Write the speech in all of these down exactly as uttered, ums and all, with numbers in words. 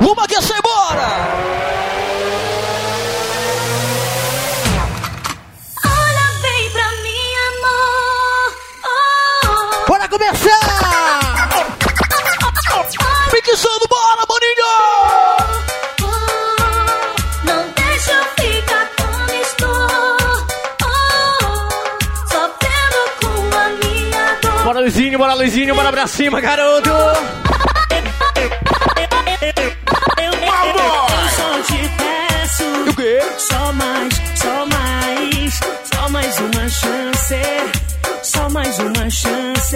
Vamos aquecer, bora! Olha bem pra mim, amor. Oh. Bora começar! Mixando, bora, Boninho! Oh, não deixa eu ficar como estou. Oh, sofrendo com a minha dor. Bora, Luizinho, bora, Luizinho, bora pra cima, garoto! O quê? Só mais, só mais, só mais uma chance, só mais uma chance.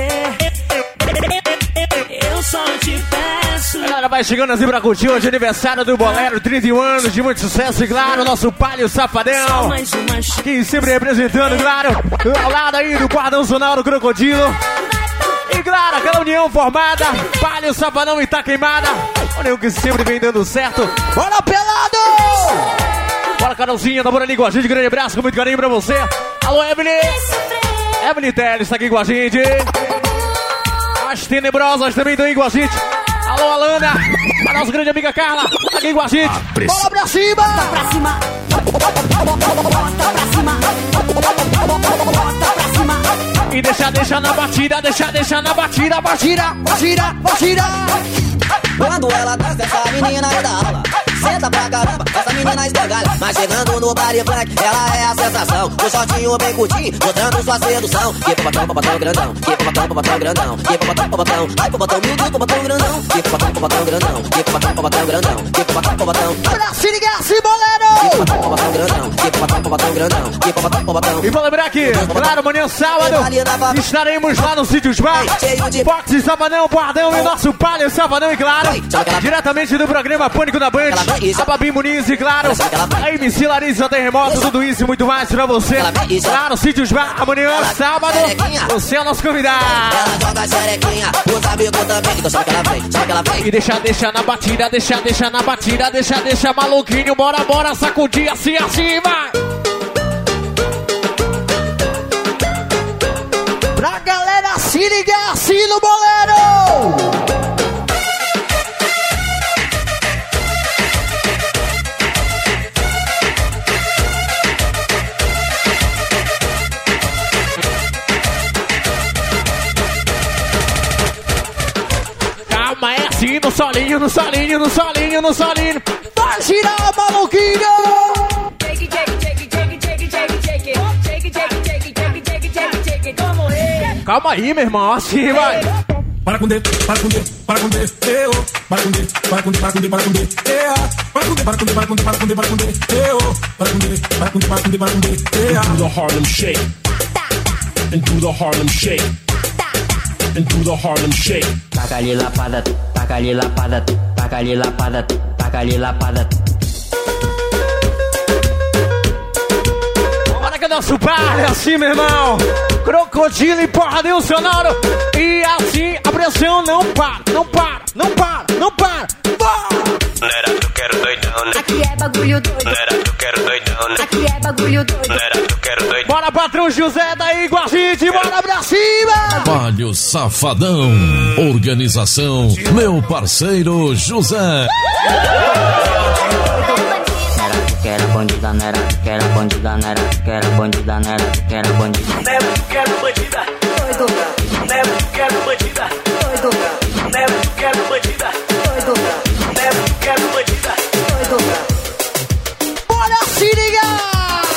Eu só te peço. Galera, vai chegando assim pra curtir hoje aniversário do Bolero, trinta e um anos de muito sucesso, e claro, nosso Palio Safadão, Só mais uma chance. que sempre representando, claro, ao lado aí do Guardão Sonoro Crocodilo. E claro, aquela união formada, Palio Safadão e Tá Queimada, união que sempre vem dando certo. Bora, pelado! Bora, Carolzinha, tá por ali com a gente, grande abraço, com muito carinho pra você. Alô, Evelyn! Evelyn Teles tá aqui com a gente. As Tenebrosas também estão aí com a gente. Alô, Alana! A nossa grande amiga Carla tá aqui com a gente. Bola pra cima! Bota pra cima. Bota pra cima. Bota pra cima. E deixa, deixa na batida, deixa, deixa na batida, batida, batida, batida. Quando ela dança, essa menina é da aula. Senta pra caramba, essa menina escangalha. Mas chegando no bar e funk, ela é a sensação. O shortinho bem curtinho, mostrando sua sedução. Que popotão, popotão grandão. Que popotão, popotão grandão. Que popotão, popotão. Ai, popotão, miúdo, popotão grandão. Que popotão, popotão grandão. Que popotão, popotão grandão. Que popotão, popotão. Pra se ligar, assim, bolero! Que popotão, popotão grandão. Que popotão, popotão grandão. Que popotão, popotão. E vou lembrar que, claro, amanhã sábado, estaremos lá no Sítio Bar, Fox e Safadão, Guardão e nosso Palio Safadão, e claro, diretamente do programa Pânico da Band, a Babi Muniz e claro, a M C Larissa Terremoto, tudo isso e muito mais pra você. Claro, Sítio Bar, amanhã sábado, você é o nosso convidado. Ela joga xerequinha, os amigos também. Então sabe que ela vem, sabe que ela vem. E deixa, deixa na batida, deixa, deixa na batida, deixa, deixa maluquinho, bora, bora, sacudir assim, assim, vai. Pra galera se ligar assim no bolero! Calma, é assim, no solinho, no solinho, no solinho, no solinho. Vai girar, maluquinho! Calma aí, meu irmão, assim vai. Para com D, para com D, para com D, eu. Para com D, para com D, para com D, para com D, é. Para com D, para com D, para com D, para com D, para com D, eu. Para com D, para com D, para com D, para com D, é. Do the Harlem Shake, and do the Harlem Shake, and do the Harlem Shake. Taca-lhe lapada, taca-lhe lapada, taca-lhe lapada, taca-lhe lapada. Bora que é nosso bar, é assim, meu irmão. Crocodilo e Porradinho Sonoro. E assim a pressão não para, não para, não para, não para. Bora! Não era tu quero doidão, né? Aqui é bagulho doido. Não era tu quero doidão, né? Aqui é bagulho doido. Não era tu quero doidão. Bora, patrão José, daí com a gente, bora pra cima! Palio Safadão. Organização, meu parceiro José. Que era bandida, não era que era bandida, não era que era bandida, não era que era bandida. Não era tu quero bandida. Doido. Não era tu quero bandida. Doido. Não era tu quero bandida. Doido. Não era tu quero bandida. Doido. Bora se ligar!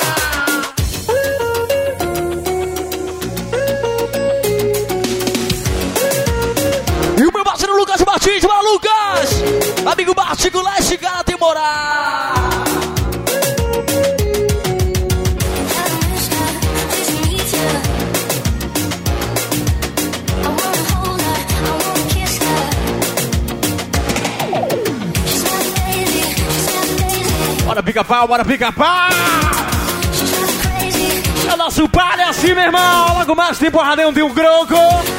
E o meu parceiro Lucas Martins, vai Lucas! Amigo Bartigo, lá esse cara tem moral! Bora pica-pau, bora pica-pau! É o nosso palha é assim, meu irmão! Logo mais tem porradão, tem um croco!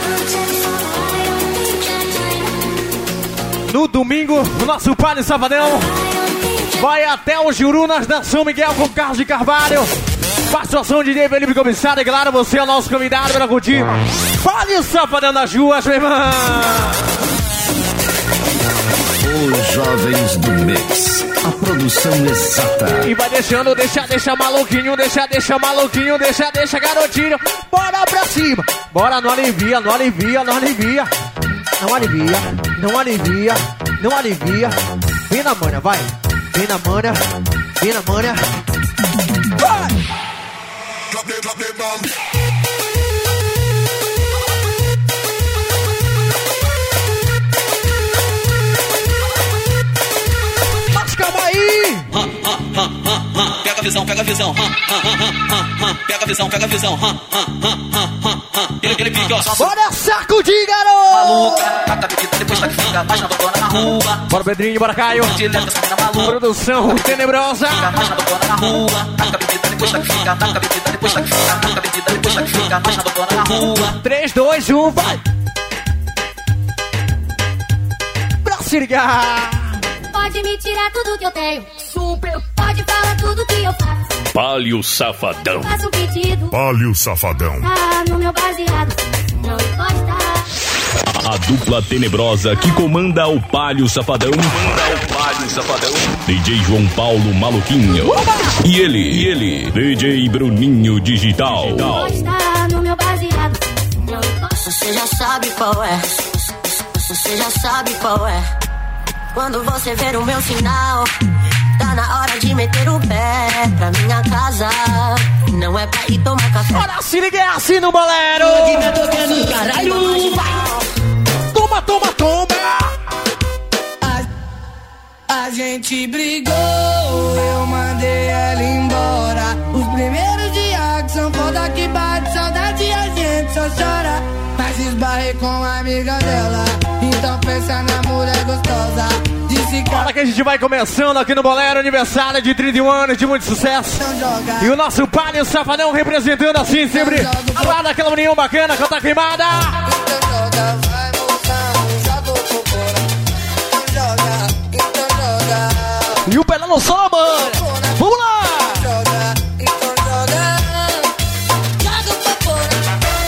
No domingo, o nosso palha Safadão vai até o Jurunas da São Miguel com Carlos de Carvalho. Participação de D J Felipe Comissário, e claro, você é o nosso convidado para curtir Palha Safadão das ruas, meu irmão! Os Jovens do Mix, a produção exata. E vai deixando, deixa, deixa maluquinho, deixa, deixa maluquinho, deixa, deixa garotinho. Bora pra cima, bora, não alivia, não alivia, não alivia. Não alivia, não alivia, não alivia. Vem na manha, vai. Vem na manha, vem na manha. Vai! Drop the, drop the bomb. Pega a visão, pega a visão. Pega a visão, pega a visão. Ele, ele fica, ó. Bora sacudir, garoto! Maluca, taca bebida, depois tá que fica. Mais na botona na rua. Bora, Pedrinho, bora, Caio. Produção tenebrosa. Mais na botona na rua. Taca bebida, depois tá que fica. Taca bebida, depois tá que fica. Taca bebida, depois tá que fica. Mais na botona na rua. três, dois, um, vai! Pra se ligar! Pode me tirar tudo que eu tenho. Super. Pode falar tudo que eu faço. Palio Safadão. Faço um pedido. Palio Safadão. Tá no meu baseado. Não encosta. A dupla tenebrosa que comanda o Palio Safadão. Comanda o Palio Safadão. D J João Paulo Maluquinho. E ele, e ele, D J Bruninho Digital. Encosta no meu baseado. Não encosta. Você já sabe qual é. Você já sabe qual é. Quando você ver o meu sinal, tá na hora de meter o pé pra minha casa. Não é pra ir tomar café. Bora se ligar assim no bolero. Aqui tá tocando, caralho. Toma, toma, toma. A, a gente brigou, eu mandei ela embora. Os primeiros dias que são foda que bate saudade, a gente só chora. Mas esbarrei com a amiga dela. Então pensa na mulher gostosa. Disse que Bora que a gente vai começando aqui no Bolero, aniversário de trinta e um anos de muito sucesso. E o nosso Palio Safadão representando assim sempre ao lado daquela união bacana, canta queimada. então joga, vai moção, joga o cocora. Então joga, então joga. E o Pelé não só, mano. Vamos lá! Joga, então joga. Joga o cocora.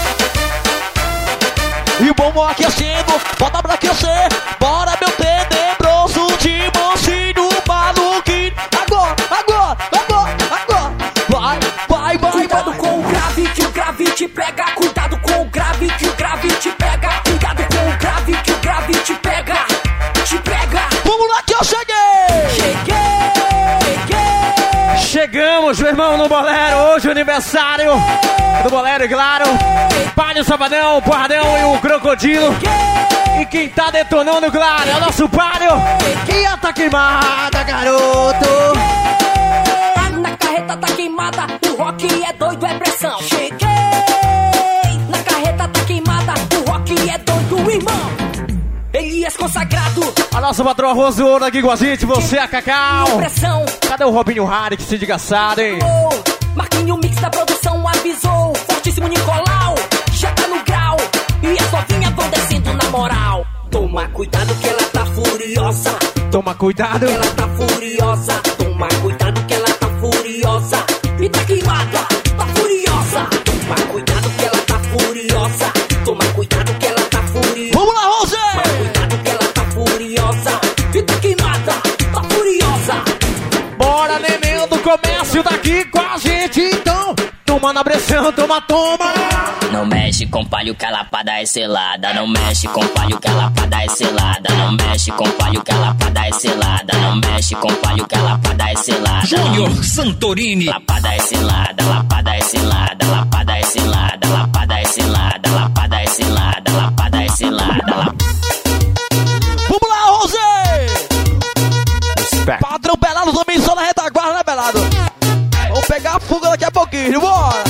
E o bom aquecendo, bota pra aquecer. Bora, meu tenebroso de mocinho maluquinho. Agora, agora, agora, agora. Vai, vai, vai, Cuidado vai. com o grave que o grave te pega. Cuidado com o grave que o grave te pega. Cuidado com o grave que o grave te pega. Te pega. Vamos lá que eu cheguei! Cheguei, cheguei. Chegamos, meu irmão, no Bolero. Hoje é aniversário do Bolero, e claro. Palio Safadão, o Porradão e o Crocodilo. E quem tá detonando, claro, é o nosso Palio. Quem tá queimada, garoto? Na carreta tá queimada, o rock é doido, é pressão. Cheguei. Na carreta tá queimada, o rock é doido, irmão. Elias consagrado. A nossa patroa Rose Ouro aqui com a gente, você, a Cacau. Pressão. Cadê o Robinho Harry que se desgraçado, hein? Marquinho Mix da produção avisou. Fortíssimo Nicolau, já tá no grau. E as novinhas vão descendo na moral. Toma cuidado que ela tá furiosa. Toma cuidado. Ela tá furiosa. Toma cuidado que ela tá furiosa. E tá queimada, tá furiosa. Toma cuidado que ela tá furiosa. Toma cuidado que ela tá furiosa. Vamos lá, Rose! Toma cuidado que ela tá furiosa. E tá queimada, tá furiosa. Bora, neném do comércio daqui com a gente, então. Toma na pressão, toma, toma. Não mexe com palho que a lapada é selada. Não mexe com palho que a lapada é selada. Não mexe com palho que a lapada é selada. Não mexe com palho que a lapada é selada. Júnior Santorini. Lapada é selada, lapada é selada, lapada é selada, lapada é selada, lapada é selada, lapada é selada, lapada. Vamos lá, Rose! Padrão Pelado também só na retaguarda, né, Pelado? Vamos pegar a fuga daqui a pouquinho, bora!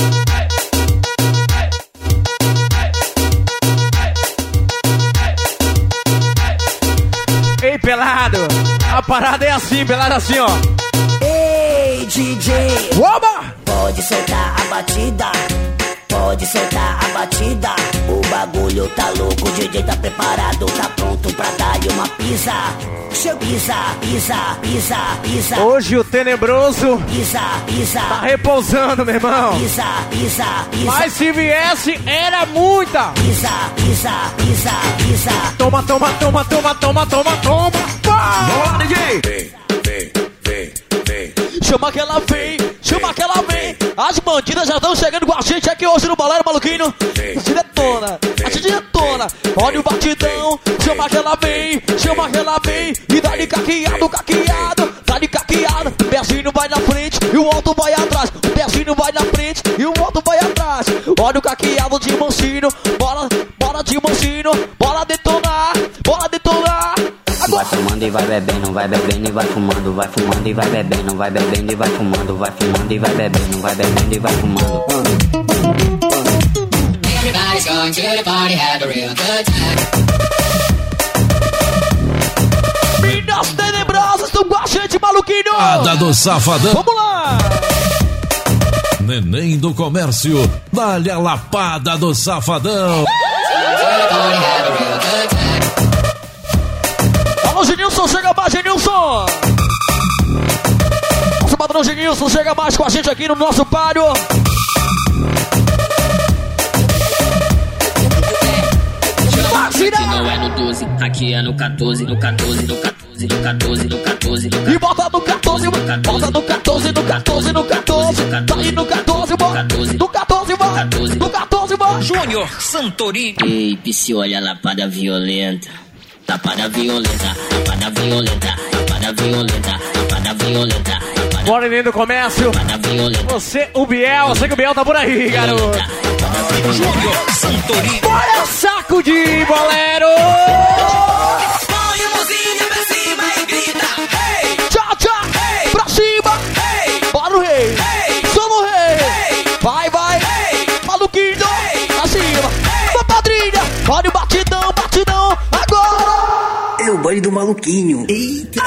Ei, Pelado! A parada é assim, Pelado, assim, ó. Ei, D J, Oba! pode soltar a batida. Pode soltar a batida. O bagulho tá louco, o D J tá preparado, tá pronto pra dar-lhe uma toma, pisa. Seu pisa, pisa, pisa, pisa. Hoje o tenebroso pisa, pisa. Tá repousando, meu irmão. Pisa, pisa, pisa. Mas se viesse, era muita. Pisa, pisa, pisa, pisa. Toma, toma, toma, toma, toma, toma, toma. Bora, D J. Vem, vem, vem, vem. Chama que ela vem, chama que ela vem. As bandidas já estão chegando com a gente aqui hoje no Bolero Maluquinho. A diretona, a diretona. Olha o batidão, chama que ela vem, chama que ela vem. E dá-lhe caqueado, caqueado, dá-lhe caqueado. O pezinho vai na frente e o outro vai atrás. O pezinho vai na frente e o outro vai atrás. Olha o caqueado de mansinho, bola, bola de mansinho. Bola detonar, bola detonar. Vai fumando e vai bebendo, vai bebendo e vai fumando, vai fumando e vai bebendo, vai bebendo e vai fumando, vai fumando e vai bebendo, vai bebendo e vai fumando. Everybody's going to the party, have a real good time. Minas tenebrosas estão com a gente, maluquinho! Ada do Safadão. Vamos lá! Neném do comércio, dá-lhe a lapada do Safadão. Alô, Genilson, chega mais, Genilson! Nosso patrão Genilson chega mais com a gente aqui no nosso páreo. Aqui não é no doze, aqui é no quatorze, no quatorze, no quatorze, no quatorze, no quatorze, no quatorze. E bota no quatorze, bota no quatorze, no quatorze, no quatorze. Tá aí no quatorze, bora. No quatorze, bora. No quatorze, bora. Júnior Santorini. Ei, Psy, olha a lapada violenta. Lapada violenta, lapada violenta, lapada violenta, lapada violenta. Bora, neném do comércio. Você, o Biel, eu sei que o Biel tá por aí, garoto. Júnior Santorini. Bora, saco de bolero. Põe a mãozinha pra cima e grita. Hey! Tchau, tchau. Hey! Pra cima. Hey! Bora o rei. Hey! Solo o rei. Hey! Vai, vai. Hey! Maluquinho. Hey! Pra cima. Hey! Padrinha. Olha o batidão, batidão. Agora. É o baile do maluquinho. Eita.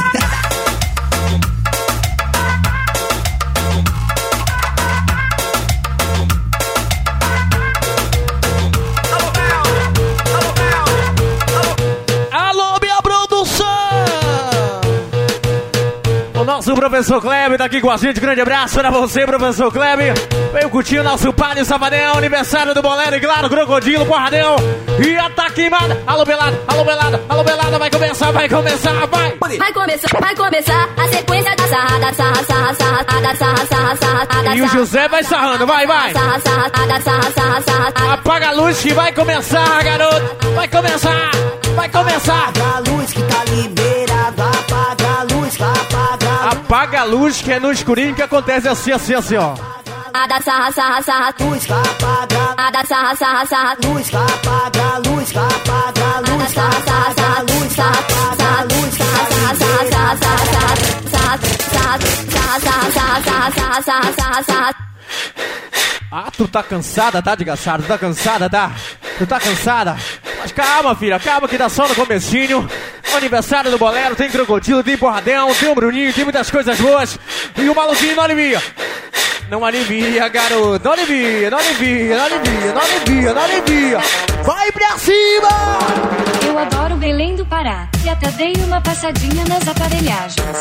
Nosso professor Kleber tá aqui com a gente, grande abraço pra você, professor Kleber. Veio curtir o nosso Palio Safadão, aniversário do Bolero e claro, Crocodilo, Porradão e a tá queimada. Alô Belada, alô Belada, alô Belada, vai começar, vai começar, vai. Vai começar, vai começar a sequência da sarrada, sarra, sarra, sarra, sarra, sarra, sarra, sarra. E o José vai sarrando, vai, vai. Sarra, sarra, sarra, sarra, sarra, sarra. Apaga a luz que vai começar, garoto. Vai começar, vai começar. Apaga a luz que tá liberada, apaga a luz, apaga. Apaga a luz que é no escurinho que acontece assim, assim, assim, ó. A da sarra, sarra, sarra, luz, apaga. A da sarra, sarra, sarra, luz, apaga, luz, apaga, luz, sarra, sarra, sarra, luz, apaga, luz, sarra, sarra, sarra, sarra, sarra, sarra, sarra, sarra, sarra. Ah, tu tá cansada, tá, desgraçado? Tu tá cansada, tá? Tu tá cansada? Mas calma, filha, calma que tá só no comecinho. O aniversário do Bolero, tem Crocodilo, tem Porradão, tem o Bruninho, tem muitas coisas boas. E o maluquinho não alivia. Não alivia, garoto. Não alivia, não alivia, não alivia, não alivia, não alivia. Vai pra cima! Eu adoro Belém do Pará. E até dei uma passadinha nas aparelhagens.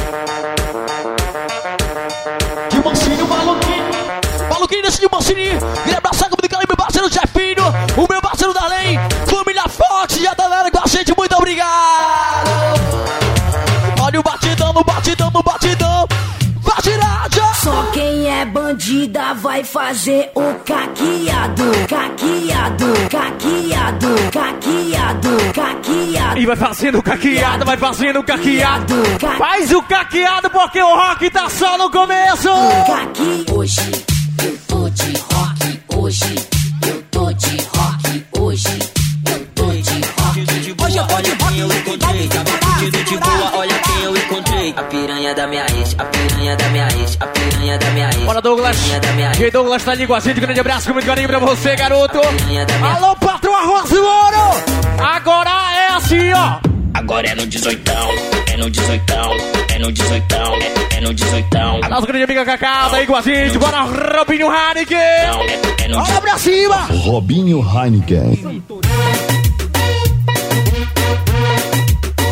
De mansinho, maluquinho. Maluquinho desse de mansinho. Queria abraçar comigo, meu parceiro Jefinho. O meu parceiro Darley. Família Forte, já tá dando com a gente. Muito obrigado. Olha o batidão, no batidão, no batidão. Vai girar, já. Só quem é bandida vai fazer o caqueado. Caqueado, caqueado, caqueado, caqueado. E vai fazendo caqueado, vai fazendo caqueado. Ca... Faz o caqueado porque o rock tá só no começo. Caqui. Hoje eu tô de rock, hoje eu tô de rock, hoje eu tô de rock. Hoje eu tô de rock, eu encontrei, tava fudido de boa, olha quem eu encontrei. A piranha da minha ex, a piranha da minha ex, a piranha da minha ex. Bora, Douglas. E Douglas tá ali com a gente, grande abraço, com muito carinho pra você, garoto. Alô, patrão Arroz e Ouro. Agora é assim, ó. Agora é no dezoitão, é no dezoitão, é no dezoitão, é, é no dezoitão. A nossa grande amiga Cacau tá aí com a gente, bora Robinho Heineken. Olha pra cima. Robinho Heineken.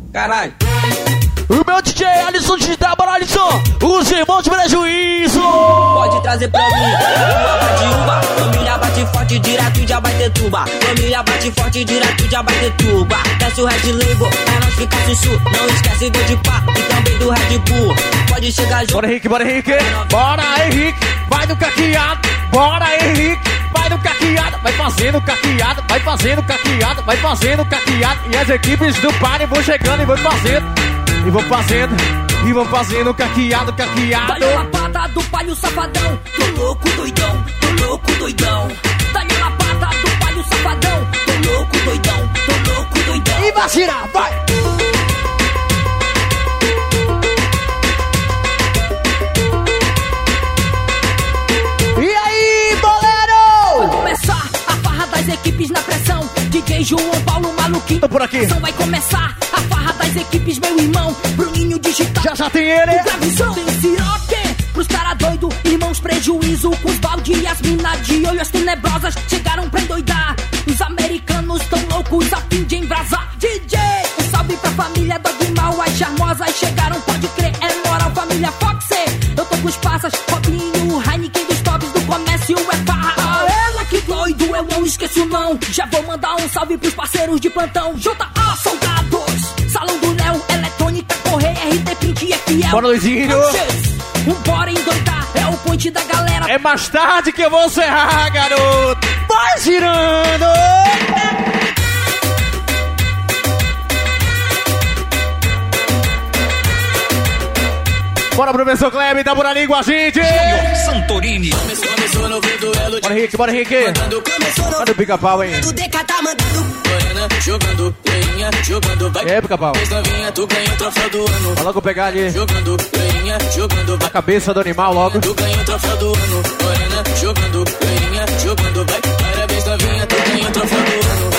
Caralho. O meu D J Alisson Digital, bora Alisson. Os irmãos de prejuízo. Pode trazer pra mim uma bate uva. Família bate forte, direto já vai ter tuba. Família bate forte, direto já vai ter tuba. Desce o Red Label, pra nós ficar sussu. Não esquece do de pá e também do Red Bull. Pode chegar junto. Bora Henrique, bora Henrique. Bora Henrique, vai no caqueado. Bora Henrique, vai no caqueado. Vai fazendo caqueado, vai fazendo caqueado, vai fazendo caqueado. E as equipes do party vão chegando e vão fazendo. E vou fazendo, e vou fazendo caqueado, caqueado. Dá-lhe a lapada do palho safadão. Tô louco, doidão, tô louco, doidão. Dá-lhe a lapada do palho safadão. Tô louco, doidão, tô louco, doidão. E vai girar, vai! E aí, bolero? Vai começar a farra das equipes na pressão. D J João Paulo Maluquinho. Tô por aqui. Vai começar a farra das equipes, meu irmão. Bruninho Digital. Já já tem ele. Tem siroque pros cara doido. Irmãos prejuízo com os balde e as minas de olho. As tenebrosas chegaram pra endoidar. Os americanos tão loucos a fim de embrasar. D J, um salve pra família Dogmal. As charmosas chegaram, pode crer. É moral, família Foxy. Eu tô com os passas, Robinho, Heineken dos tops do comércio. É farra. Ah, ela que doido, eu não esqueço não. Já vou mandar um salve pros parceiros de plantão. J A Soldados, Salão do Léo, Eletrônica, Correia, R T Print e F L. Bora, Luizinho. Um bora endoidar, é o point da galera. É mais tarde que eu vou serrar, garoto. Vai girando. Bora, professor Kleber, tá por ali com a gente. Santorini. Bora, Henrique, bora, Henrique. Cadê o pica-pau, hein? Jogando, leinha, jogando, vai. É, pica-pau. Tu ganha o troféu do ano. Vai logo pegar ali. Jogando, leinha, jogando, vai. A cabeça do animal logo. Tu ganha o troféu do ano. Morena, jogando, leinha, jogando, vai. Parabéns, novinha, tu ganha o troféu do ano.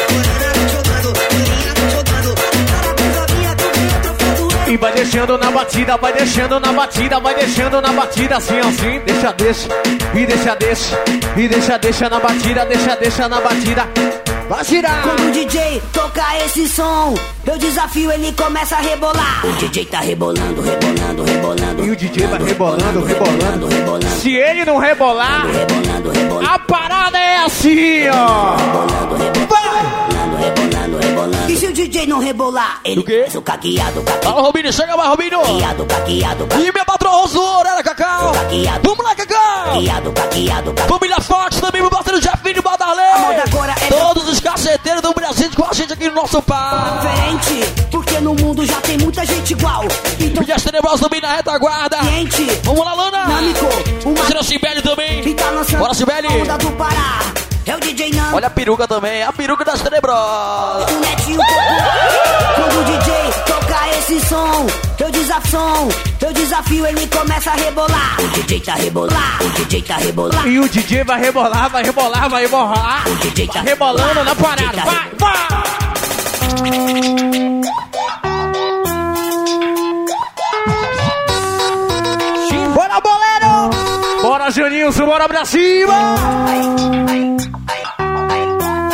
E vai deixando na batida, vai deixando na batida, vai deixando na batida, assim, assim. Deixa, deixa, e deixa, deixa, e deixa, deixa na batida, deixa, deixa na batida. Vai girar! Quando o D J toca esse som, eu desafio, ele começa a rebolar. O D J tá rebolando, rebolando, rebolando. E o D J vai rebolando, rebolando, rebolando. Se ele não rebolar, rebolando, rebolando. A parada é assim, ó. Rebolando, rebolando, rebolando, rebolando, rebolando. E se o D J não rebolar, ele faz o caqueado, caqueado. Fala, Robinho, chega mais, Robinho. Caqueado, caqueado, caqueado. E minha patroa Rosura, era Cacau. Caqueado. Vamos lá, Cacau. Caqueado, caqueado, caqueado. Família Fox também, meu parceiro Jefinho Badalê. A moda agora é todos os caceteiros do Brasil com a gente aqui no nosso par. Diferente, porque no mundo já tem muita gente igual. Então... E as tenebrosas também na retaguarda. Gente, vamos lá, Lana. Dinâmico, uma... Parceiro Cibele também. E tá lançando bora, Cibele. Onda do Pará. É o D J Nando. Olha a peruca também, a peruca das tenebrosas. O netinho popular. Quando o D J toca esse som, eu desafio, eu desafio, ele começa a rebolar. O D J tá rebolando, o D J tá rebolando. E o D J vai rebolar, vai rebolar, vai rebolar. O D J tá rebolando na parada. Tá vai, vai. Bora, bolero! Bora, Janilson, bora pra cima! Ai, ai, ai,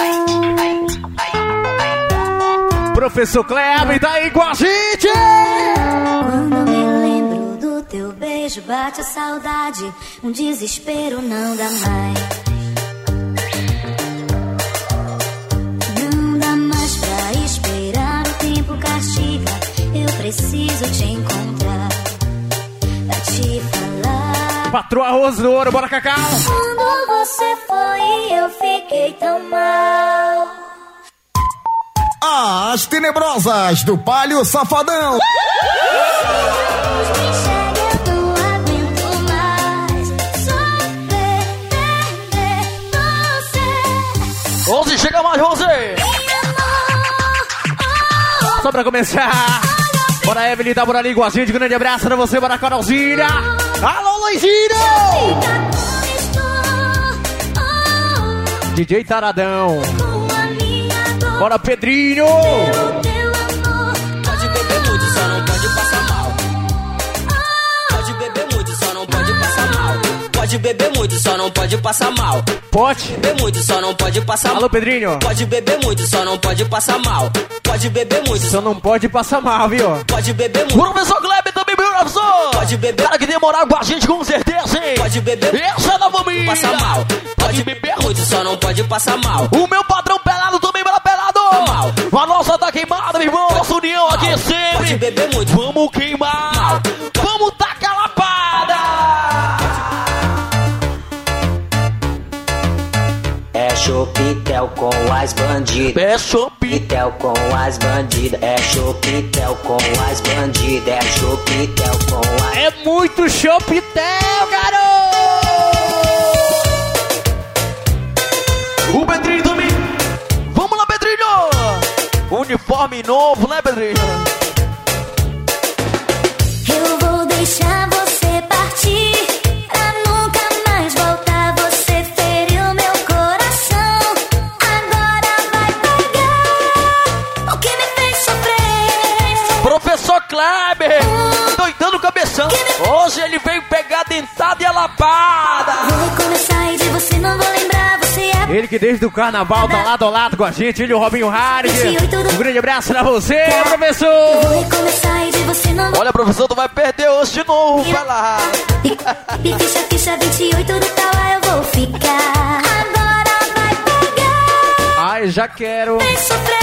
Professor Kleber tá aí com a gente! Quando me lembro do teu beijo, bate a saudade, um desespero não dá mais. Não dá mais pra esperar, o tempo castiga, eu preciso te encontrar, pra te falar. Patroa Rosdouro, bora, Cacau! Quando você foi, eu fiquei tão mal. As tenebrosas do Palio Safadão. Rose, chega mais, Rose! Só pra começar, bora, Evelyn, tá por ali com a gente. Grande abraço pra você, bora, Carolzinha. Alô, Luizinho! D J Taradão. Bora, Pedrinho! Pode beber muito, só não pode passar mal. Pode beber muito, só não pode passar mal. Pode beber muito, só não pode passar mal. Pode beber muito, só não pode passar mal. Alô, Pedrinho. Pode beber muito, só não pode passar mal. Pode beber muito, só não pode passar mal, viu? Pode beber muito. O professor Kleber também, meu professor. Pode beber. Cara que demorar com a gente, com certeza, hein? Pode beber. Essa não vamos passar mal. Pode beber muito, só não pode passar mal. O meu patrão pelado também, bora pelado. Mal. A nossa tá queimada, meu irmão. Nossa união aqui é sempre. Pode beber muito. Vamos queimar. Mal. Vamos tacar lapada. É chopitel com as bandidas. É chopitel com as bandidas. É chopitel com as bandidas. É chopitel com as... É muito chopitel, garoto! O Pedrinho também. Vamos lá, Pedrinho. Uniforme novo, né, Pedrinho? Eu vou deixar você partir pra nunca mais voltar. Você feriu meu coração. Agora vai pagar o que me fez sofrer. Professor Kleber, hum, doidando o cabeção. Hoje ele veio pegar dentada e a lapada. Vou recomeçar e de você não vou lembrar. Você é... Ele que desde o carnaval tá lado a lado com a gente, ele e o Robinho Harry. Um grande abraço pra você, é. professor. Vou recomeçar e de você não vou... Olha, professor, tu vai perder hoje de novo, vai lá. E ficha, ficha vinte e oito do Tauá eu vou ficar. Agora vai pegar. Ai, já quero. Vem sofrer.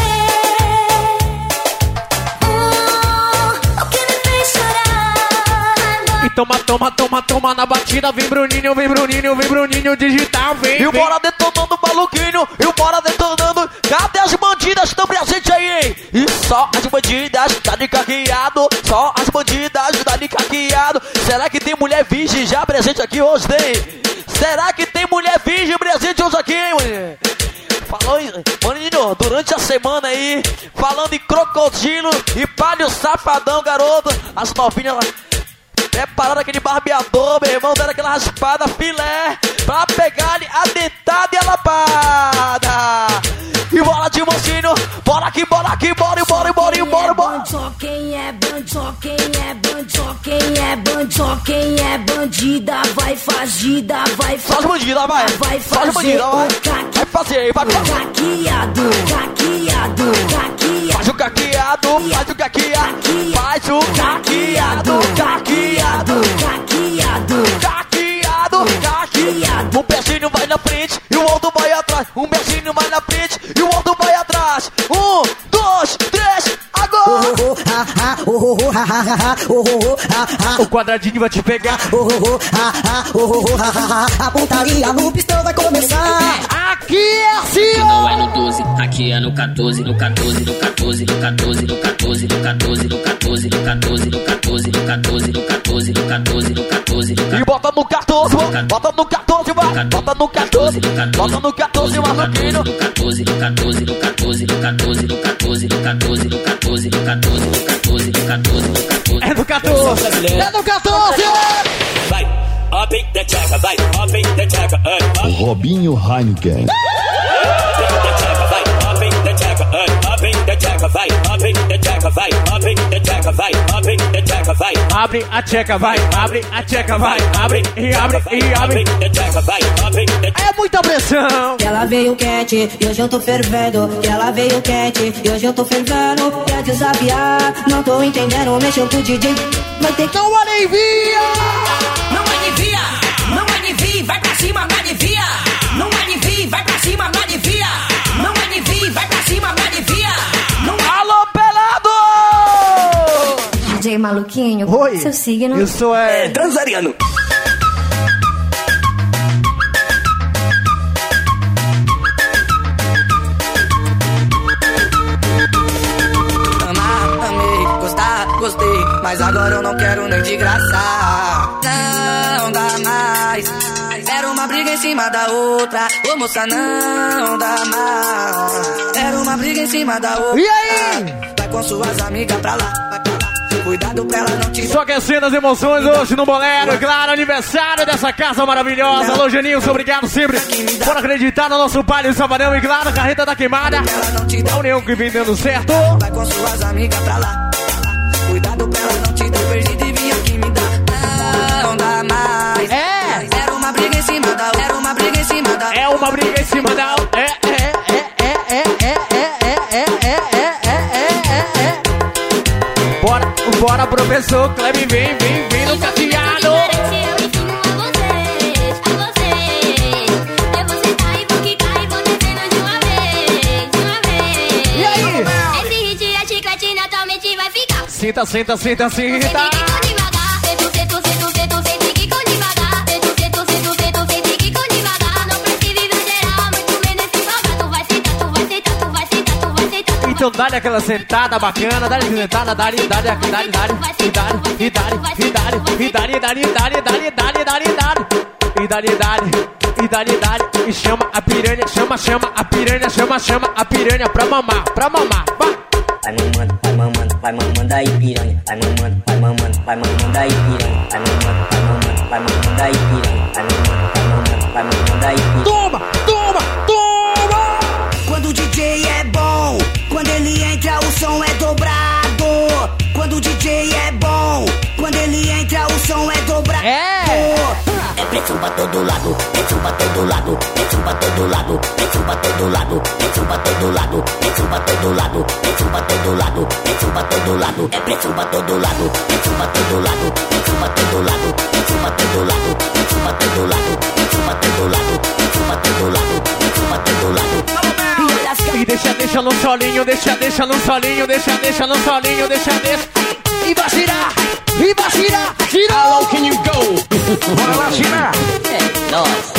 E toma, toma, toma, toma na batida. Vem Bruninho, vem Bruninho, vem Bruninho digital, vem. E o bora detonando o maluquinho. E o bora detonando. Cadê as bandidas? Estão presentes aí, hein? E só as bandidas tá de caqueado. Só as bandidas tá de caqueado. Será que tem mulher virgem já presente aqui hoje, tem? Será que tem mulher virgem presente hoje aqui, hein, mulher? Falou, maninho, durante a semana aí, falando em crocodilo e palho safadão, garoto. As novinhas lá. Prepararam aquele barbeador, meu irmão, deram aquela raspada filé pra pegar-lhe a dentada e a lapada. E bola de mocinho, bora aqui, bora aqui, bora, bora, bora, bora, bora. Quem é bandido, quem é bandido, quem é bandido, quem é bandida, vai fagida, vai faz. Faz bandida, vai. Vai fazer bandida, vai. Vai fazer, vai fazer. Caqueado, caqueado, caqueado. Faz o caqueado, faz o caqueado, faz o caqueado, caqueado, caqueado, caqueado, caqueado. Um pezinho vai na frente e o outro vai atrás. Um pezinho vai na frente e o outro vai atrás. Um, dois, três, agora! O quadradinho vai te pegar. A pontaria no pistão vai começar. Aqui é assim, ó. Não é no doze, aqui é no quatorze, no quatorze, no quatorze, no quatorze, no quatorze, no quatorze, no quatorze, no quatorze, no quatorze, no quatorze, no quatorze, no quatorze, no quatorze, e bota no quatorze, bota no quatorze, vai, bota no quatorze, bota no quatorze, Marloquinho. No quatorze, no quatorze, no quatorze, no quatorze, no quatorze, no quatorze, no quatorze, no quatorze, no quatorze, no quatorze, no quatorze. É no quatorze, é no quatorze. Vai, up in the checker, vai, up in the checker, up. Robinho Heineken. Abre a tcheca, vai, abre a tcheca, vai, abre e abre e abre. É muita pressão. Que ela veio quente e hoje eu tô fervendo. Que ela veio quente e hoje eu tô fervendo. Quer desafiar, não tô entendendo. Mexeu com o D J, vai ter que... Não alivia! Não alivia, não alivia, vai pra cima, não alivia. Não alivia, vai pra cima, não alivia. Não alivia, vai pra cima, não alivia. Alô, pelado! D J Maluquinho, oi, seu signo? Eu sou é... é transariano. Amar, amei, gostar, gostei, mas agora eu não quero nem de graça. Não dá mais. Era uma briga em cima da outra. Ô moça, não dá mais. Era uma briga em cima da outra. E aí? Vai com suas amigas pra lá, vai pra lá. Cuidado pra ela não te... Só aquecendo as emoções hoje no Bolero. Claro, aniversário dessa casa maravilhosa. Alô, Genilson, obrigado sempre por acreditar no nosso Palio Safadão. E claro, Carreta da Queimada. A união que vem dando certo. Vai com suas amigas pra lá. Cuidado pra ela não te dar perdida e vir aqui me dar. Não dá mais. É. Era uma briga uma briga em cima da outra. É, é, é, é, é, é, é, é, é, é, é, é, é. Bora, bora, professor Kleber, vem, vem, vem no cateado. Senta, senta, senta, senta. Então dá-lhe aquela sentada bacana, dá-lhe sentada, dá-lhe, dá-lhe, dá-lhe, dá-lhe, e dá-lhe, e dá-lhe, e dá-lhe, e dá-lhe, dá-lhe, dá-lhe, dá-lhe, dá-lhe, dá-lhe, dá-lhe, e dá-lhe, dá-lhe, e dá-lhe, dá-lhe, e chama a piranha, chama, chama a piranha, chama, chama a piranha pra mamar, pra mamar, vai. Vai mamando, vai mamando, vai mamando aí piranha. Vai mamando, vai mamando, vai mamando aí piranha. Vai mamando, vai mamando, vai mamando aí piranha. Vai mamando, vai mamando, vai mamando aí piranha. Toma, toma, toma! Quando o D J é bom, quando ele entra o som é dobrado. Quando o D J é bom, quando ele entra o som é dobrado. É! É pressão pra todo lado, pressão pra todo lado, pressão pra todo lado, pressão pra todo lado, pressão pra todo lado, pressão pra todo lado, pressão pra todo lado, pressão pra todo lado, é pressão pra todo lado, pressão pra todo lado, pressão pra todo lado, pressão pra todo lado, pressão pra todo lado, pressão pra todo lado, pressão pra todo lado, pressão pra todo lado. E deixa, deixa no solinho, deixa, deixa no solinho, deixa, deixa no solinho, deixa, deixa. E vai girar, e vai girar, gira! How low can you go? Bora lá, girar! É, nossa.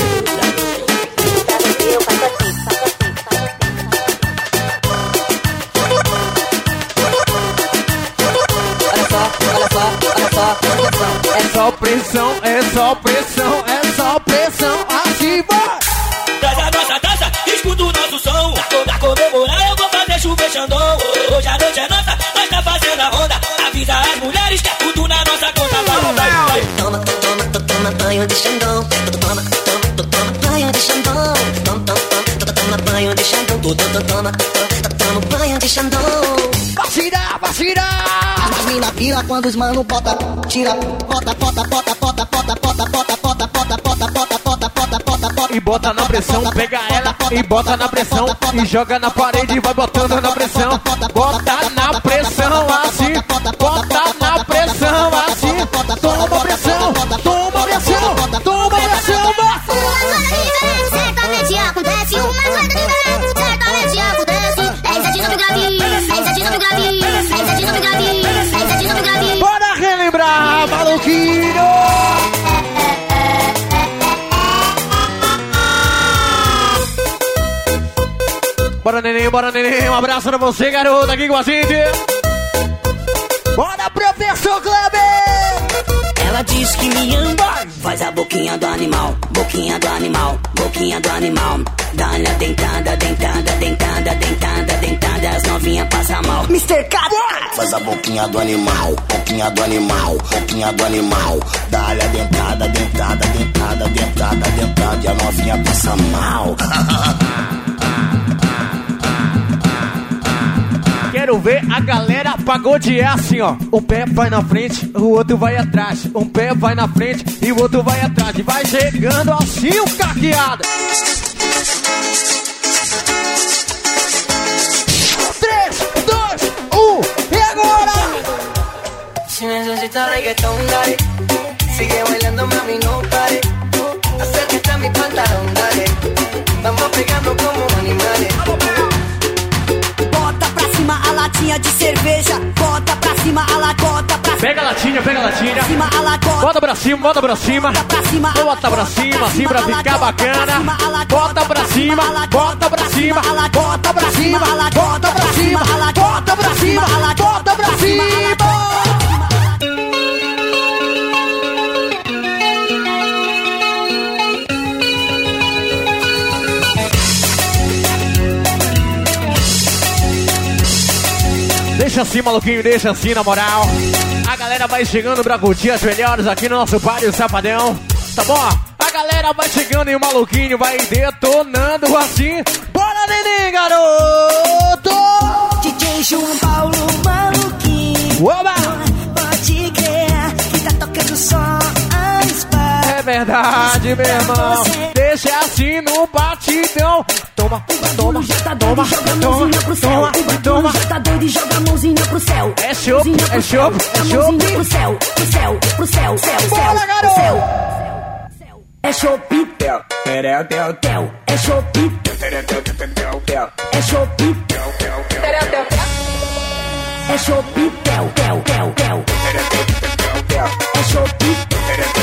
Olha só, olha só, olha só, olha só. É só pressão, é só pressão, é só pressão, assim vai! Traz a nossa dança, escuta o nosso som. Pra comemorar eu vou fazer chover Xandão. Hoje a noite é nossa, nós tá fazendo a onda. Avisa as mulheres que é tudo na nossa conta. Vai, vai, vai. Toma, toma, toma banho de Xandão. Toma, toma, toma banho de Xandão. Toma, toma, toma banho de Xandão. Toma, toma, toma banho de Xandão. Vai girar, vai girar! As mina pira quando os mano bota, tira, bota, bota, bota, bota, bota, bota, bota, bota, bota, bota, bota, bota, bota, bota, bota. E bota na pressão, pega ela e bota na pressão. E joga na parede e vai botando na pressão. Bota na pressão assim, bota na pressão assim. Toma pressão, toma pressão, toma pressão, vai! Certamente acontece uma coisa diferente. Certamente acontece. É isso aqui não me grave, é isso aqui não me grave, é isso aqui não me grave, é isso aqui não me grave. Bora relembrar, maluquinho! Bora, neném, bora, neném. Um abraço pra você, garoto, aqui com a gente. Bora, professor Kleber! Ela diz que me ama, faz a boquinha do animal, boquinha do animal, boquinha do animal. Dá-lhe a dentada, dentada, dentada, dentada, dentada, as novinhas passam mal. mister Cat! Faz a boquinha do animal, boquinha do animal, boquinha do animal. Dá-lhe a dentada, dentada, dentada, dentada, dentada, e a novinha passa mal. Quero ver a galera pagodear assim, ó. Um pé vai na frente, o outro vai atrás. Um pé vai na frente e o outro vai atrás. E vai chegando assim o caqueado. três, dois, um, e agora? Si necesitas reggaetón, dale. Sigue bailando, mami, no pare. Acércate a mi pantalón, dale. Vamos pegando como animales. Bota pra cima a latinha de cerveja. Bota pra cima a lacota. Pega a latinha, pega a latinha. Cima a lacota. Bota pra cima, bota pra cima. Bota pra cima, bota pra cima, assim pra ficar bacana. Bota pra cima, bota pra cima, bota pra cima, bota pra cima, bota pra cima, bota pra cima. Deixa assim, maluquinho, deixa assim, na moral. A galera vai chegando pra curtir as melhores aqui no nosso Pálio Safadão. Tá bom? A galera vai chegando e o maluquinho vai detonando assim. Bora, neném, garoto! D J João Paulo, maluquinho. Oba! Pode crer que tá tocando só as pá. É verdade, meu irmão. Deixa assim no batidão. Toma, toma, tá toma, doido, joga a toma, mãozinha pro céu. toma, O bagulho toma. já tá doido e joga a mãozinha pro céu. É chope, Mãozinha pro é céu, chope, a é mãozinha chope. pro céu, pro céu, pro céu, céu, céu, Bora, garoto! céu. É chopitel, tel, é chopitel, é chopitel, é chopitel, tel, tel, tel, é chopitel.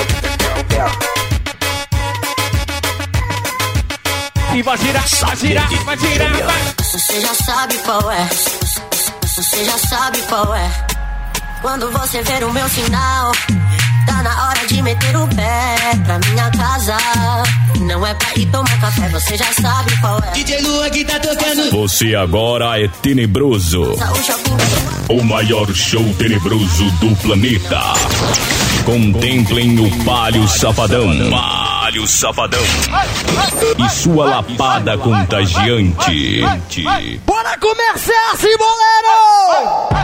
E vai girar, vai girar, vai girar, vai. Você já sabe qual é. Você já sabe qual é. Quando você ver o meu sinal, tá na hora de meter o pé pra minha casa. Não é pra ir tomar café, você já sabe qual é. D J Lu aqui tá tocando. Você agora é tenebroso. O maior show tenebroso do planeta. Contemplem o Palio Safadão. Palio Safadão. E sua lapada contagiante. Bora começar, Simboleiro!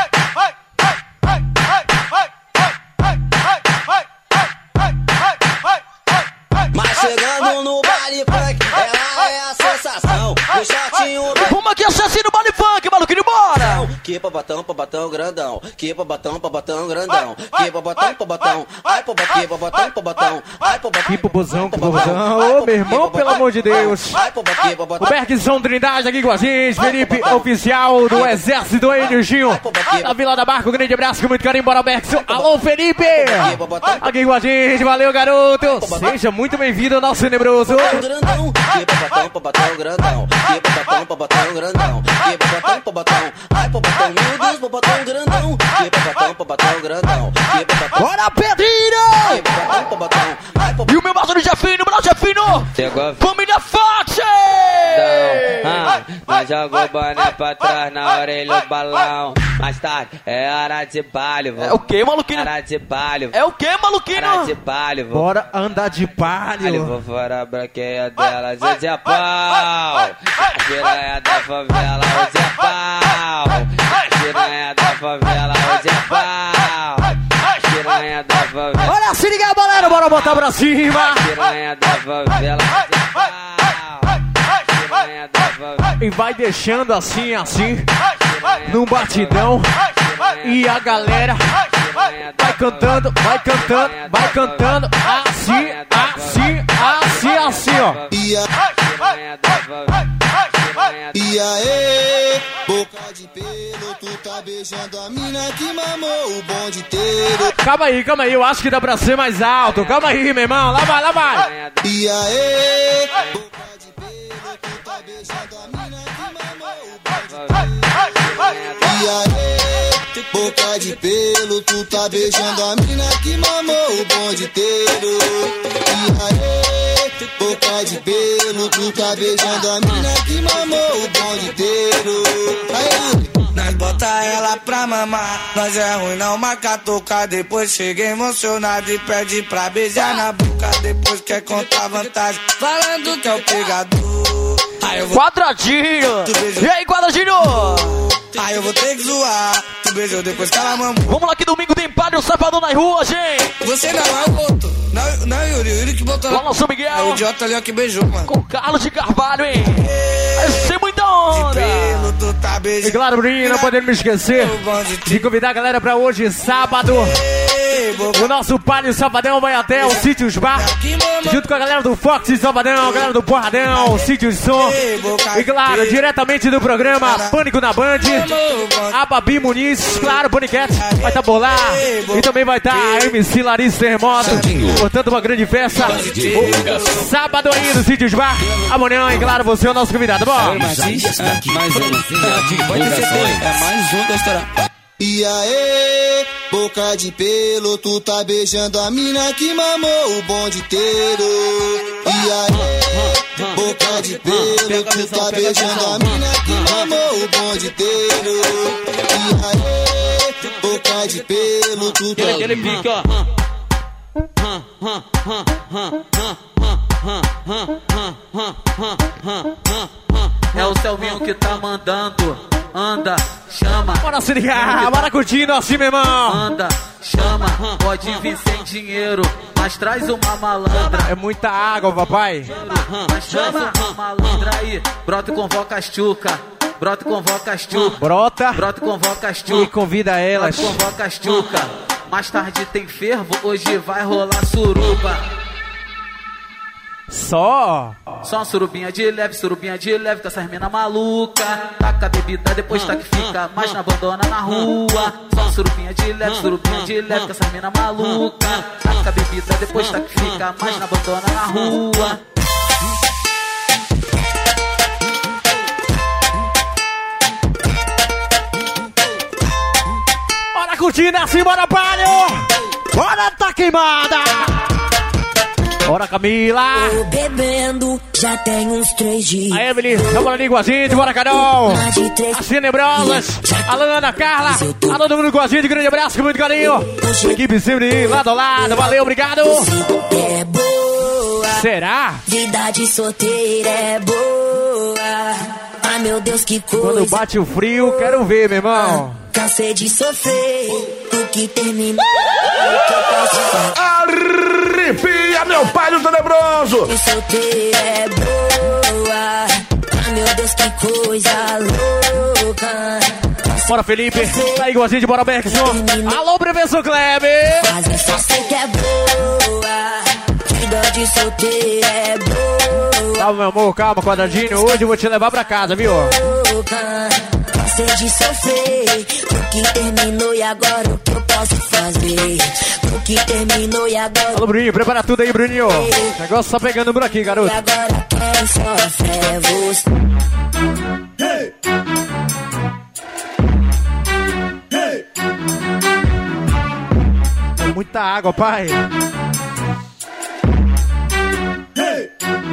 Mas chegando no baile funk, ela é a sensação. O shortinho Vamos aqui, assassino do baile funk, maluquinho, bora! que pabatão, pabatão grandão. Que pabatão, pabatão grandão. Que pabatão, pabatão. Ai, pabatão, pabatão, pabatão. Ai, pabatão. Que popozão, que popozão. Ô, meu irmão, pelo amor de Deus. O Bergson Trindade aqui com a gente. Felipe, oficial do Exército do Energinho. Da Vila da Barca, um grande abraço com muito carinho. Bora, Bergson. Alô, Felipe. Aqui com a gente. Valeu, garoto. Seja muito bem-vindo ao nosso tenebroso. Grandão. Que pabatão, pabatão grandão. Que pabatão, pabatão grandão. Que pabatão, pabatão. Ai, pabatão, meu Deus, pabatão grandão. Que pabatão, pabatão grandão. Que pabatão. Bora, Pedrinho! Que pabatão, pabatão. Ai, pabatão. E o meu parceiro Jefino, bora, Jefino! Chegou. Família Fox! Ah, nós jogou o boné pra trás na orelha do balão. Mais tarde, é hora de baile, vou. É o que, maluquinho? Hora de baile. É o que, maluquinho? Hora de baile, vou. Bora andar de palio. Vou fora a branqueia dela, hoje é pau. A piranha da favela, hoje é pau. A piranha da favela, hoje é pau. A piranha da favela. Bora se ligar, galera. Bora botar pra cima. A piranha da favela, hoje é pau. A piranha da favela. E vai deixando assim, assim. Num batidão. E a galera vai cantando, vai cantando, vai cantando. Assim, assim, assim, assim, ó. E a... E aí, boca de pelo, tu tá beijando a mina que mamou o bonde inteiro. Calma aí, calma aí, eu acho que dá pra ser mais alto. Calma aí, meu irmão, lá vai, lá vai. E aí, boca de pelo, tu tá beijando a mina que mamou o bonde inteiro. E aí, boca de pelo, tu tá beijando a mina que mamou o bonde inteiro. E aí, boca de pelo, tu tá beijando a mina que mamou o bonde inteiro. Aí, nós bota ela pra mamar, nós é ruim não marca tocar. Depois chega emocionado e pede pra beijar na boca. Depois quer contar vantagem, falando que é o pegador. Aí eu vou... Quadradinho! E aí, Quadradinho? Aí eu vou ter que zoar. Tu beijou depois que ela mamou. Vamos lá que domingo tem Palio Safadão nas ruas, gente! Você não é o outro. Não, não é o Yuri, o Yuri que botou lá. Fala, São Miguel! É o idiota ali ó, que beijou, mano. Com Carlos de Carvalho, hein? Vai ser muita onda! Pelo, tu tá beijando. E claro, Bruninho, não podemos me esquecer de convidar a galera pra hoje, sábado. O nosso Palio Safadão vai até o Sítios Bar, junto com a galera do Fox Salvadão, a galera do Porradão, Sítios Som. E claro, diretamente do programa Pânico na Band, a Babi Muniz, claro, Panicat vai estar por lá. E também vai estar a M C Larissa Terremoto. Portanto, uma grande festa. O sábado aí no Sítios Bar. Amanhã, e claro, você é o nosso convidado. Bom. Mais um. Pode ter certeza. É mais um da história. E aí, boca de pelo, tu tá beijando a mina que mamou o bonde inteiro. E aí, boca de pelo, tu tá beijando a mina que mamou o bonde inteiro. E aí, boca de pelo, tu tá... Ele pica. É o Selvinho que tá mandando. Anda, chama. Bora se ligar, bora curtindo assim, meu irmão. Anda, chama, pode vir sem dinheiro, mas traz uma malandra. É muita água, papai. Mas traz uma malandra aí, brota e convoca as tchuca. Brota e convoca as tchuca. Brota. Brota e convoca as tchuca. E convida elas. Brota e convoca as tchuca. Mais tarde tem fervo, hoje vai rolar suruba. Só? Só uma surubinha de leve, surubinha de leve com essas mina maluca. Taca a bebida, depois tá que fica, mas não abandona na rua. Só uma surubinha de leve, surubinha de leve com essas mina maluca. Taca a bebida, depois tá que fica, mas não abandona na rua. Bora curtindo assim, bora palho! Bora tá queimada! Bora, Camila! Tô bebendo, já tem uns três dias. A Emily, vamos ali com a gente, bora, Carol! As Tenebrosas, a Lana, a Carla, a todo mundo com a gente, grande abraço, com muito carinho! Equipe sempre lado a lado, valeu, obrigado! É boa. Será? Vida de solteira é boa. Ai meu Deus, que coisa. Quando bate o frio, quero ver, meu irmão! Cansei de sofrer, o que terminou, o que eu posso fazer? Arrepia, meu pai do tenebroso! De solteira é boa. Ai meu Deus, que coisa louca. Bora, Felipe, tá aí com a gente, bora, Bergson! Alô, professor Kleber! Mas essa sei que é boa. Vida de solteira é boa. Calma, meu amor, calma, quadradinho, hoje eu vou te levar pra casa, viu? Cansei de sofrer, o que terminou e agora o que eu posso fazer? O que terminou e agora... Alô, Bruninho, prepara tudo aí, Bruninho. O negócio tá pegando por aqui, garoto. E agora quem sofre é você. Hey! Hey! Muita água, pai. Hey!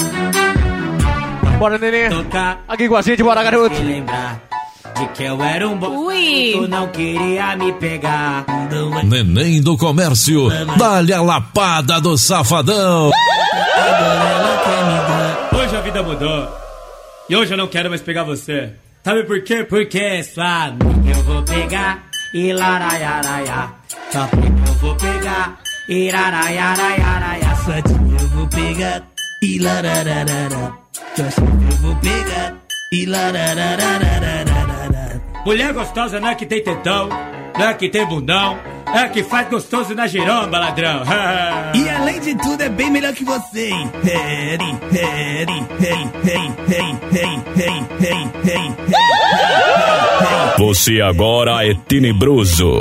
Bora, neném. Aqui com a gente, bora, garoto. De que eu era um bom, tu não queria me pegar. Neném do comércio, dá-lhe a lapada do safadão. Agora ela quer me dar. Hoje a vida mudou e hoje eu não quero mais pegar você. Sabe por quê? Porque é sua amiga eu vou pegar e laraiaraiá. Só porque eu vou pegar e laraiaraiaraiá. Sua tia eu vou pegar e larararará. Sua tia eu vou pegar e lararararararará. Mulher gostosa não é que tem tetão, não é que tem bundão, é que faz gostoso na giromba, ladrão. E além de tudo é bem melhor que você. Hey, hey, hey, hey, hey, hey, hey, hey, hey, hey, hey. Você agora é tenebroso.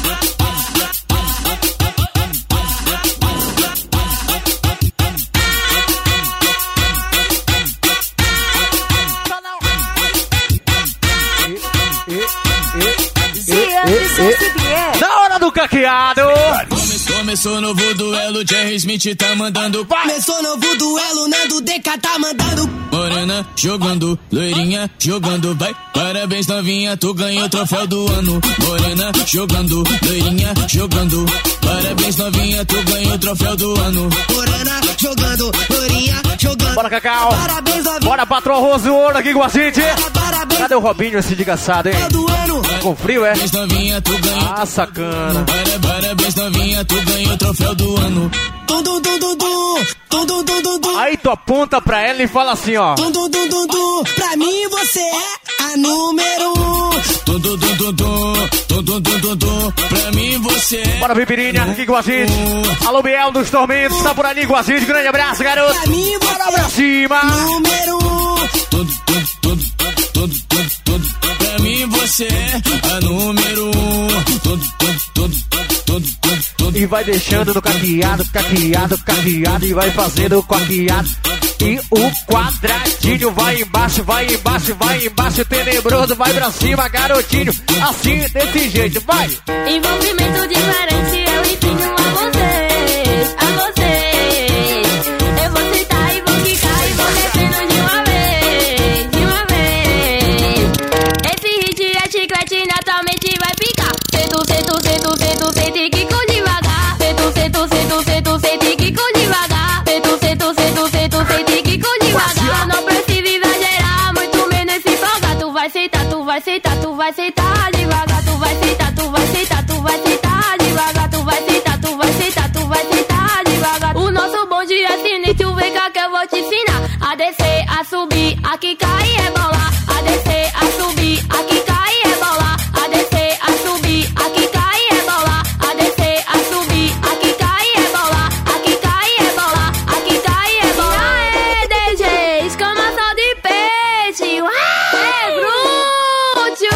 Na hora do caqueado! Começou, começou novo duelo, Jerry Smith tá mandando. Começou novo duelo, Nando D K tá mandando. Morena jogando, loirinha jogando, vai. Parabéns novinha, tu ganhou o troféu do ano. Morena jogando, loirinha jogando. Parabéns novinha, tu ganhou o troféu do ano. Morena jogando, loirinha jogando. Bora, Cacau! Parabéns novinha. Bora, patrão Roso Ouro aqui com a gente! Parabéns. Cadê o Robinho, esse desgraçado, hein? Com frio, é? Ah, sacana. Parabéns novinha, tu ganhou o troféu do ano. Aí tu aponta pra ela e fala assim, ó. Pra mim você é a número um. Pra mim você é. Bora, Pipirinha, aqui com a gente. Alô, Biel dos Tormentos, tá por ali com a gente. Grande abraço, garoto. Pra mim você bora pra cima. Número um. Pra mim você é a número um. E vai deixando no caqueado, caqueado, caqueado. E vai fazendo o caqueado. E o quadradinho vai embaixo, vai embaixo, vai embaixo. Tenebroso, vai pra cima, garotinho. Assim, desse jeito, vai. Envolvimento diferente, eu ensino a vocês, a vocês. Eu vou citar e vou quicar e vou descendo de uma vez, de uma vez. Esse hit é chiclete, naturalmente vai picar. Sento, sento, sento, sento, sente que com devagar. Sento, sento, sento, sento, sente que com devagar. Sento, sento, sento, sento, sente que com devagar. Não precisa exagerar, muito menos se empolgar. Tu vai sentar, tu vai vai sentar, tu vai sentar devagar, tu vai sentar, tu vai sentar, tu vai sentar devagar, tu vai sentar, tu vai sentar, tu vai sentar devagar. O nosso bonde é sinistro, vem cá que eu vou te ensinar a descer, a subir, a quicar e rebolar, a descer, a subir, a quicar e rebolar, a descer, a subir, a quicar e rebolar, a descer, a subir, a quicar e rebolar, a quicar e rebolar, a quicar e rebolar. Aê, D J, escama só de peixe, ué, bruxo.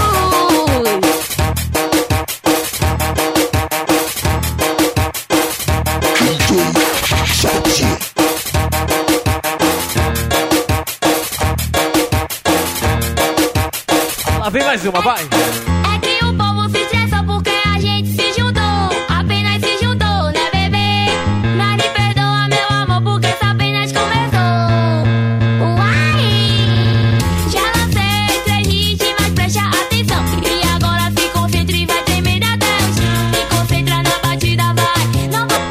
Lá vem mais uma, vai. É que o povo se estressa porque a gente se juntou, apenas se juntou, né, bebê? Mas me perdoa, meu amor, porque só apenas começou. Uai! Já lancei três hits, mas presta atenção. E agora se concentra e vai tremer até o chão. Se concentra na batida, vai. Não vai.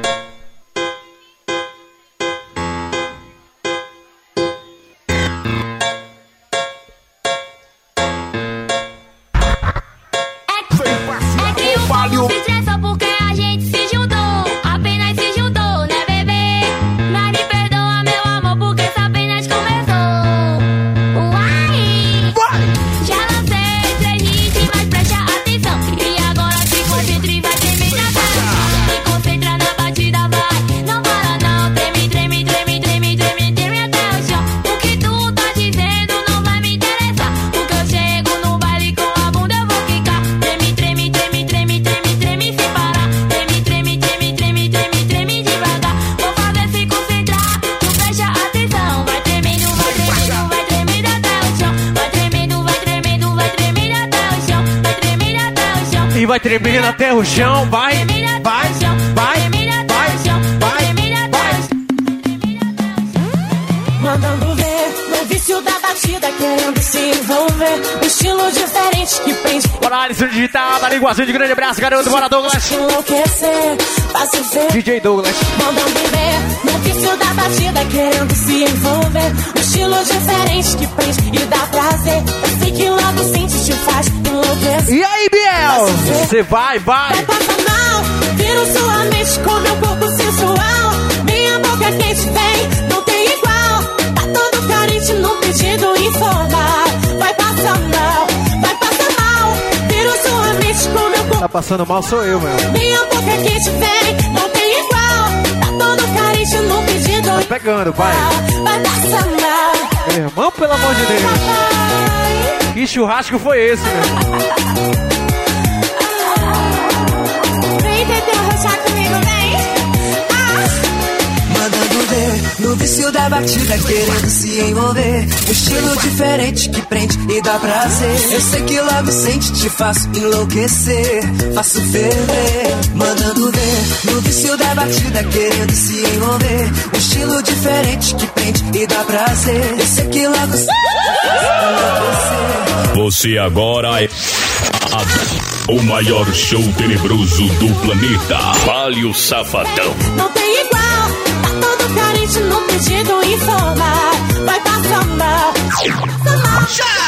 É que o povo se estressa porque a gente se juntou, apenas se juntou, né, bebê? Mas me perdoa, meu amor, porque só apenas começou. Uai! Já lancei três hits, mas presta atenção. E agora se concentra e vai tremer na cara. Se concentra na batida, vai. Não para não, treme, treme, treme, treme, treme, treme até o chão. O que tu tá dizendo não vai me interessar, porque eu chego no baile com a bunda eu vou quicar. Treme, treme, treme, treme, treme, treme sem parar. Treme, treme, treme, treme, treme, treme devagar. Vou fazer se concentrar, tu presta atenção. Vai tremendo, vai tremendo, vai tremendo até o chão. Vai tremendo, vai tremendo, vai tremendo até o chão. Vai tremendo até o chão. E vai tremendo até o chão, vai, vai, vai, vai, vai, vai. Mandando ver, no vício da batida, querendo se envolver. Um estilo diferente que prende. Bora, Alisson Digital, da linguazinha de grande abraço, garoto, bora, Douglas. Enlouquecer, faço ver. D J Douglas. Mandando ver, no vício da batida, querendo se envolver. Um estilo diferente que prende e dá prazer. Eu sei que logo sente, te faz enlouquecer. E aí, Biel? Você vai, vai. Vai passar mal, viro sua mente com meu corpo sensual. Minha boca quente vem, não tem igual. Tá todo carente no pedido informal. Vai passar mal, vai passar mal, viro sua mente com meu corpo. Tá passando mal sou eu, meu. Minha boca quente vem, não tem igual. Tá todo carente no pedido. Tá pegando, pai. Vai passar mal. Meu irmão, pelo amor de Deus. Que churrasco foi esse, meu? Vem tentar rochar comigo, vem. Mandando ver, no vício da batida, querendo se envolver. Um estilo diferente que prende e dá prazer. Eu sei que logo sente, te faço enlouquecer. Faço ferver, mandando ver. No vício da batida, querendo se envolver. Um estilo diferente que prende e dá prazer. Eu sei que logo sente, te faço enlouquecer. Você agora é a, o maior show tenebroso do planeta. Palio Safadão. Não tem igual, tá todo carente no pedido informal. Vai passar mal.